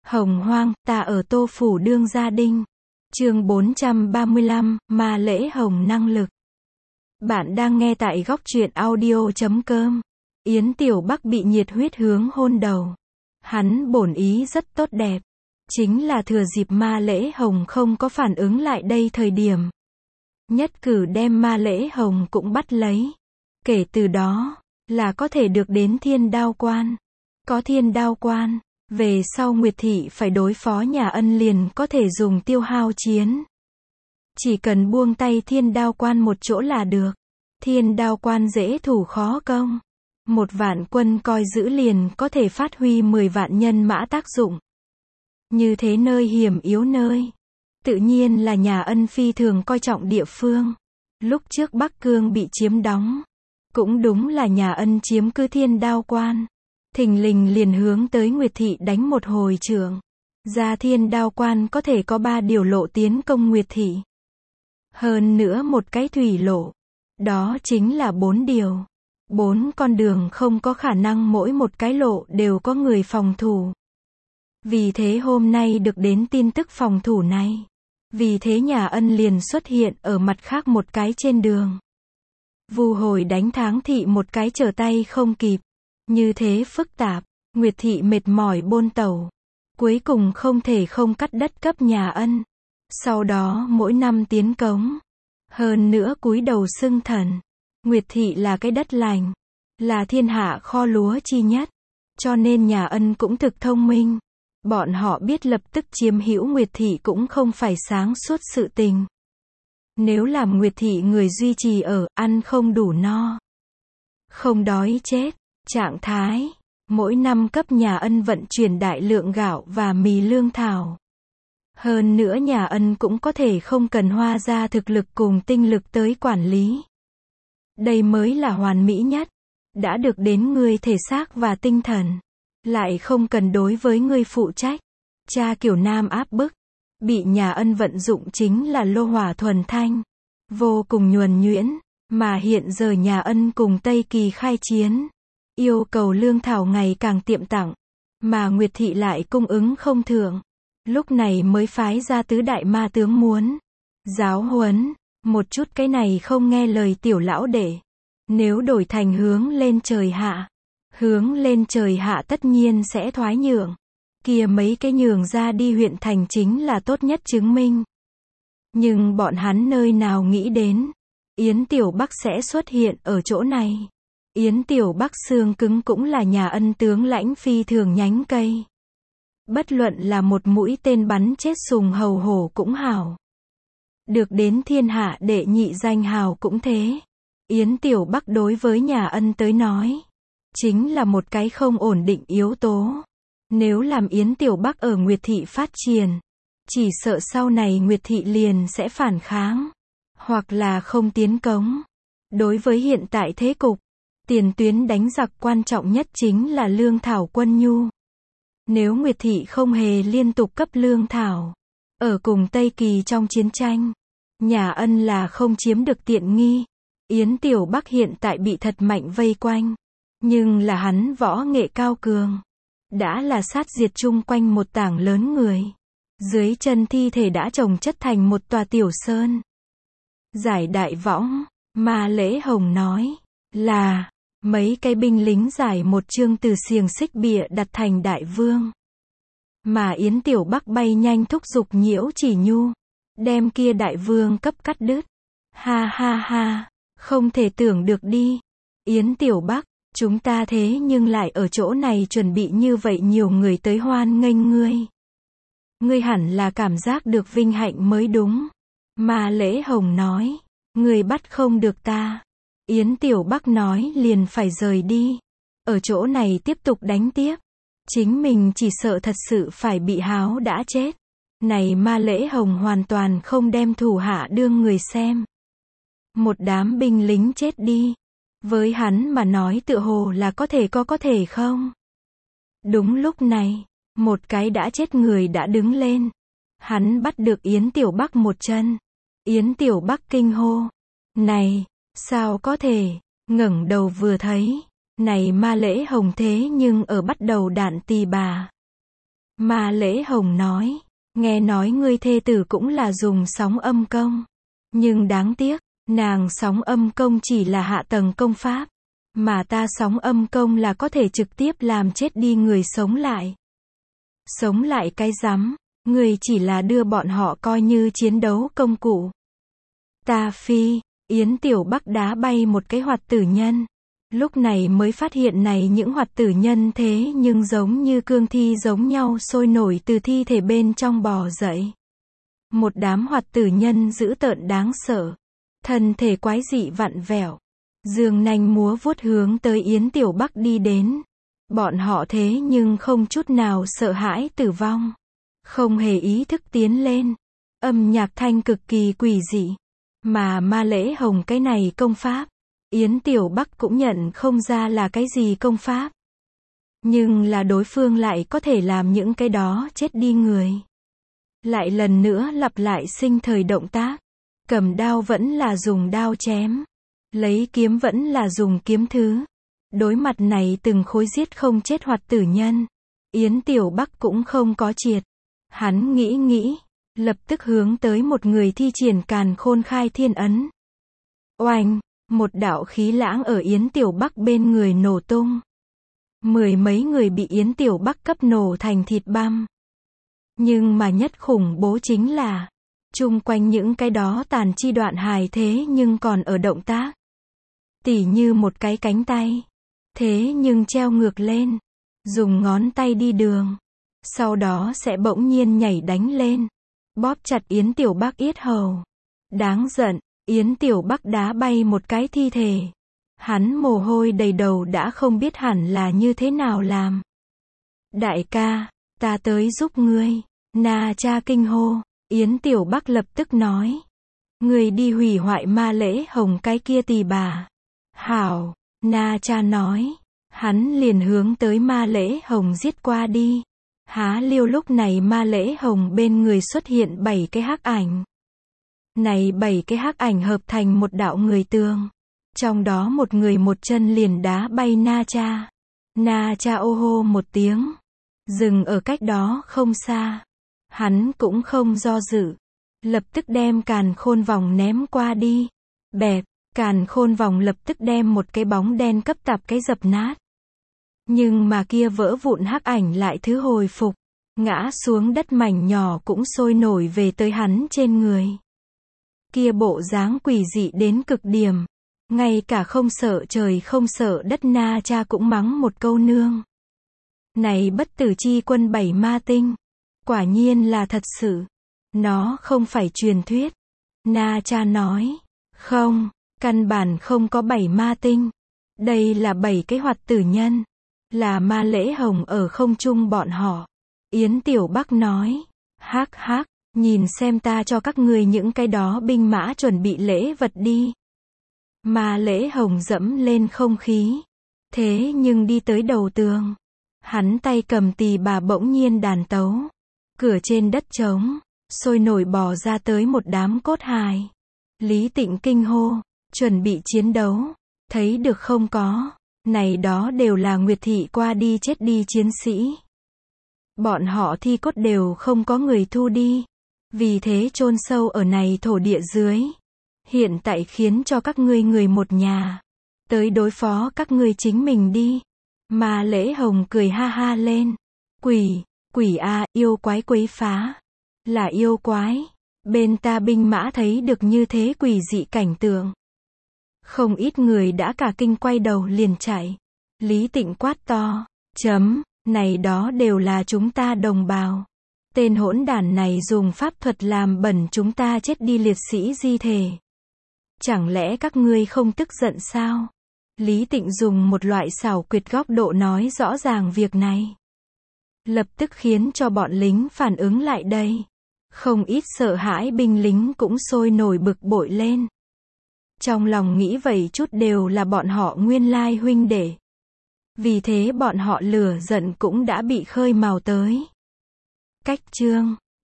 Hồng hoang, ta ở Tô Phủ đương gia đinh. Chương 435, ma lễ hồng năng lực. Bạn đang nghe tại góc truyện audio.com. Yến Tiểu Bắc bị nhiệt huyết hướng hôn đầu. Hắn bổn ý rất tốt đẹp. Chính là thừa dịp ma lễ hồng không có phản ứng lại đây thời điểm. Nhất cử đem ma lễ hồng cũng bắt lấy. Kể từ đó, là có thể được đến thiên đao quan. Có thiên đao quan, về sau Nguyệt Thị phải đối phó nhà Ân liền có thể dùng tiêu hao chiến. Chỉ cần buông tay thiên đao quan một chỗ là được. Thiên đao quan dễ thủ khó công. 1.000.000 quân coi giữ liền có thể phát huy 10.000.000 nhân mã tác dụng. Như thế nơi hiểm yếu nơi, tự nhiên là nhà Ân phi thường coi trọng địa phương. Lúc trước Bắc Cương bị chiếm đóng, cũng đúng là nhà Ân chiếm cứ thiên đao quan. Thình lình liền hướng tới Nguyệt Thị đánh một hồi trưởng. Ra thiên đao quan có thể có 3 điều lộ tiến công Nguyệt Thị. Hơn nữa một cái thủy lộ. Đó chính là 4 điều. 4 con đường không có khả năng mỗi một cái lộ đều có người phòng thủ. Vì thế hôm nay được đến tin tức phòng thủ này. Vì thế nhà Ân liền xuất hiện ở mặt khác một cái trên đường. Vu hồi đánh Tháng Thị một cái trở tay không kịp. Như thế phức tạp, Nguyệt Thị mệt mỏi bôn tẩu. Cuối cùng không thể không cắt đất cấp nhà Ân. Sau đó mỗi năm tiến cống. Hơn nữa cúi đầu xưng thần. Nguyệt Thị là cái đất lành. Là thiên hạ kho lúa chi nhất. Cho nên nhà Ân cũng thực thông minh. Bọn họ biết lập tức chiếm hữu Nguyệt Thị cũng không phải sáng suốt sự tình. Nếu làm Nguyệt Thị người duy trì ở, ăn không đủ no. Không đói chết. Trạng thái, mỗi năm cấp nhà Ân vận chuyển đại lượng gạo và mì lương thảo. Hơn nữa nhà Ân cũng có thể không cần hoa ra thực lực cùng tinh lực tới quản lý. Đây mới là hoàn mỹ nhất. Đã được đến người thể xác và tinh thần. Lại không cần đối với người phụ trách. Cha kiểu nam áp bức. Bị nhà Ân vận dụng chính là lô hỏa thuần thanh. Vô cùng nhuần nhuyễn. Mà hiện giờ nhà Ân cùng Tây Kỳ khai chiến. Yêu cầu lương thảo ngày càng tiệm tặng. Mà Nguyệt Thị lại cung ứng không thượng. Lúc này mới phái ra tứ đại ma tướng muốn giáo huấn một chút cái này không nghe lời tiểu lão đệ. Nếu đổi thành hướng lên trời hạ. Hướng lên trời hạ tất nhiên sẽ thoái nhượng. Kia mấy cái nhường ra đi huyện thành chính là tốt nhất chứng minh. Nhưng bọn hắn nơi nào nghĩ đến. Yến Tiểu Bắc sẽ xuất hiện ở chỗ này. Yến Tiểu Bắc xương cứng cũng là nhà Ân tướng lãnh phi thường nhánh cây. Bất luận là một mũi tên bắn chết sùng hầu hổ cũng hảo. Được đến thiên hạ đệ nhị danh hào cũng thế. Yến Tiểu Bắc đối với nhà Ân tới nói. Chính là một cái không ổn định yếu tố. Nếu làm Yến Tiểu Bắc ở Nguyệt Thị phát triển. Chỉ sợ sau này Nguyệt Thị liền sẽ phản kháng. Hoặc là không tiến cống. Đối với hiện tại thế cục. Tiền tuyến đánh giặc quan trọng nhất chính là lương thảo quân nhu. Nếu Nguyệt Thị không hề liên tục cấp lương thảo. Ở cùng Tây Kỳ trong chiến tranh. Nhà Ân là không chiếm được tiện nghi. Yến Tiểu Bắc hiện tại bị thật mạnh vây quanh. Nhưng là hắn võ nghệ cao cường. Đã là sát diệt chung quanh một tảng lớn người. Dưới chân thi thể đã chồng chất thành một tòa tiểu sơn. Giải đại võng, ma lễ hồng nói. Là mấy cái binh lính giải một chương từ xiềng xích bịa đặt thành đại vương. Mà Yến Tiểu Bắc bay nhanh thúc giục Nhiễu Chỉ Nhu. Đem kia đại vương cấp cắt đứt. Ha ha ha, không thể tưởng được đi. Yến Tiểu Bắc, chúng ta thế nhưng lại ở chỗ này chuẩn bị như vậy nhiều người tới hoan nghênh ngươi. Ngươi hẳn là cảm giác được vinh hạnh mới đúng. Ma lễ hồng nói, ngươi bắt không được ta. Yến Tiểu Bắc nói liền phải rời đi. Ở chỗ này tiếp tục đánh tiếp. Chính mình chỉ sợ thật sự phải bị háo đã chết. Này ma lễ hồng hoàn toàn không đem thủ hạ đương người xem. Một đám binh lính chết đi. Với hắn mà nói tựa hồ là có thể không. Đúng lúc này, một cái đã chết người đã đứng lên. Hắn bắt được Yến Tiểu Bắc một chân. Yến Tiểu Bắc kinh hô. Này! Sao có thể, ngẩng đầu vừa thấy, này ma lễ hồng thế nhưng ở bắt đầu đạn tì bà. Ma Lễ Hồng nói, nghe nói ngươi thê tử cũng là dùng sóng âm công. Nhưng đáng tiếc, nàng sóng âm công chỉ là hạ tầng công pháp. Mà ta sóng âm công là có thể trực tiếp làm chết đi người sống lại. Sống lại cái rắm, ngươi chỉ là đưa bọn họ coi như chiến đấu công cụ. Ta phi, Yến Tiểu Bắc đá bay một cái hoạt tử nhân. Lúc này mới phát hiện này những hoạt tử nhân thế nhưng giống như cương thi giống nhau sôi nổi từ thi thể bên trong bò dậy. Một đám hoạt tử nhân dữ tợn đáng sợ. Thân thể quái dị vặn vẹo. Dương nanh múa vuốt hướng tới Yến Tiểu Bắc đi đến. Bọn họ thế nhưng không chút nào sợ hãi tử vong. Không hề ý thức tiến lên. Âm nhạc thanh cực kỳ quỷ dị. Mà Ma Lễ Hồng cái này công pháp, Yến Tiểu Bắc cũng nhận không ra là cái gì công pháp. Nhưng là đối phương lại có thể làm những cái đó chết đi người. Lại lần nữa lặp lại sinh thời động tác. Cầm đao vẫn là dùng đao chém. Lấy kiếm vẫn là dùng kiếm thứ. Đối mặt này từng khối giết không chết hoạt tử nhân. Yến Tiểu Bắc cũng không có triệt. Hắn nghĩ, lập tức hướng tới một người thi triển Càn Khôn Khai Thiên ấn. Oanh, một đạo khí lãng ở Yến Tiểu Bắc bên người nổ tung. Mười mấy người bị Yến Tiểu Bắc cấp nổ thành thịt băm. Nhưng mà nhất khủng bố chính là, chung quanh những cái đó tàn chi đoạn hài thế nhưng còn ở động tác. Tỉ như một cái cánh tay. Thế nhưng treo ngược lên. Dùng ngón tay đi đường. Sau đó sẽ bỗng nhiên nhảy đánh lên. Bóp chặt Yến Tiểu Bắc yết hầu. Đáng giận, Yến Tiểu Bắc đá bay một cái thi thể. Hắn mồ hôi đầy đầu đã không biết hẳn là như thế nào làm. Đại ca, ta tới giúp ngươi. Na Cha kinh hô. Yến Tiểu Bắc lập tức nói. Ngươi đi hủy hoại Ma Lễ Hồng cái kia tỳ bà. Hảo, Na Cha nói. Hắn liền hướng tới Ma Lễ Hồng giết qua đi. Há liêu lúc này Ma Lễ Hồng bên người xuất hiện 7 cái hắc ảnh. Này 7 cái hắc ảnh hợp thành một đạo người tường. Trong đó một người một chân liền đá bay Na Cha. Na Cha ô hô một tiếng. Dừng ở cách đó không xa. Hắn cũng không do dự. Lập tức đem Càn Khôn Vòng ném qua đi. Bẹp, Càn Khôn Vòng lập tức đem một cái bóng đen cấp tạp cái dập nát. Nhưng mà kia vỡ vụn hắc ảnh lại thứ hồi phục. Ngã xuống đất mảnh nhỏ cũng sôi nổi về tới hắn trên người. Kia bộ dáng quỷ dị đến cực điểm. Ngay cả không sợ trời không sợ đất Na Cha cũng mắng một câu nương. Này bất tử chi quân 7 ma tinh. Quả nhiên là thật sự. Nó không phải truyền thuyết. Na Cha nói. Không, căn bản không có 7 ma tinh. Đây là 7 cái hoạt tử nhân. Là Ma Lễ Hồng ở không trung bọn họ. Yến Tiểu Bắc nói. Hắc hắc, nhìn xem ta cho các ngươi những cái đó binh mã chuẩn bị lễ vật đi. Ma Lễ Hồng dẫm lên không khí. Thế nhưng đi tới đầu tường. Hắn tay cầm tỳ bà bỗng nhiên đàn tấu. Cửa trên đất trống, sôi nổi bò ra tới một đám cốt hài. Lý Tịnh kinh hô, chuẩn bị chiến đấu. Thấy được không có. Này đó đều là Nguyệt Thị qua đi chết đi chiến sĩ. Bọn họ thi cốt đều không có người thu đi. Vì thế chôn sâu ở này thổ địa dưới. Hiện tại khiến cho các ngươi người một nhà. Tới đối phó các ngươi chính mình đi. Ma Lễ Hồng cười ha ha lên. Quỷ a, yêu quái quấy phá. Là yêu quái. Bên ta binh mã thấy được như thế quỷ dị cảnh tượng. Không ít người đã cả kinh quay đầu liền chạy. Lý Tịnh quát to. Này đó đều là chúng ta đồng bào. Tên hỗn đản này dùng pháp thuật làm bẩn chúng ta chết đi liệt sĩ di thể. Chẳng lẽ các ngươi không tức giận sao? Lý Tịnh dùng một loại xảo quyệt góc độ nói rõ ràng việc này. Lập tức khiến cho bọn lính phản ứng lại đây. Không ít sợ hãi binh lính cũng sôi nổi bực bội lên. Trong lòng nghĩ vậy chút đều là bọn họ nguyên lai huynh đệ. Vì thế bọn họ lửa giận cũng đã bị khơi mào tới. Cách chương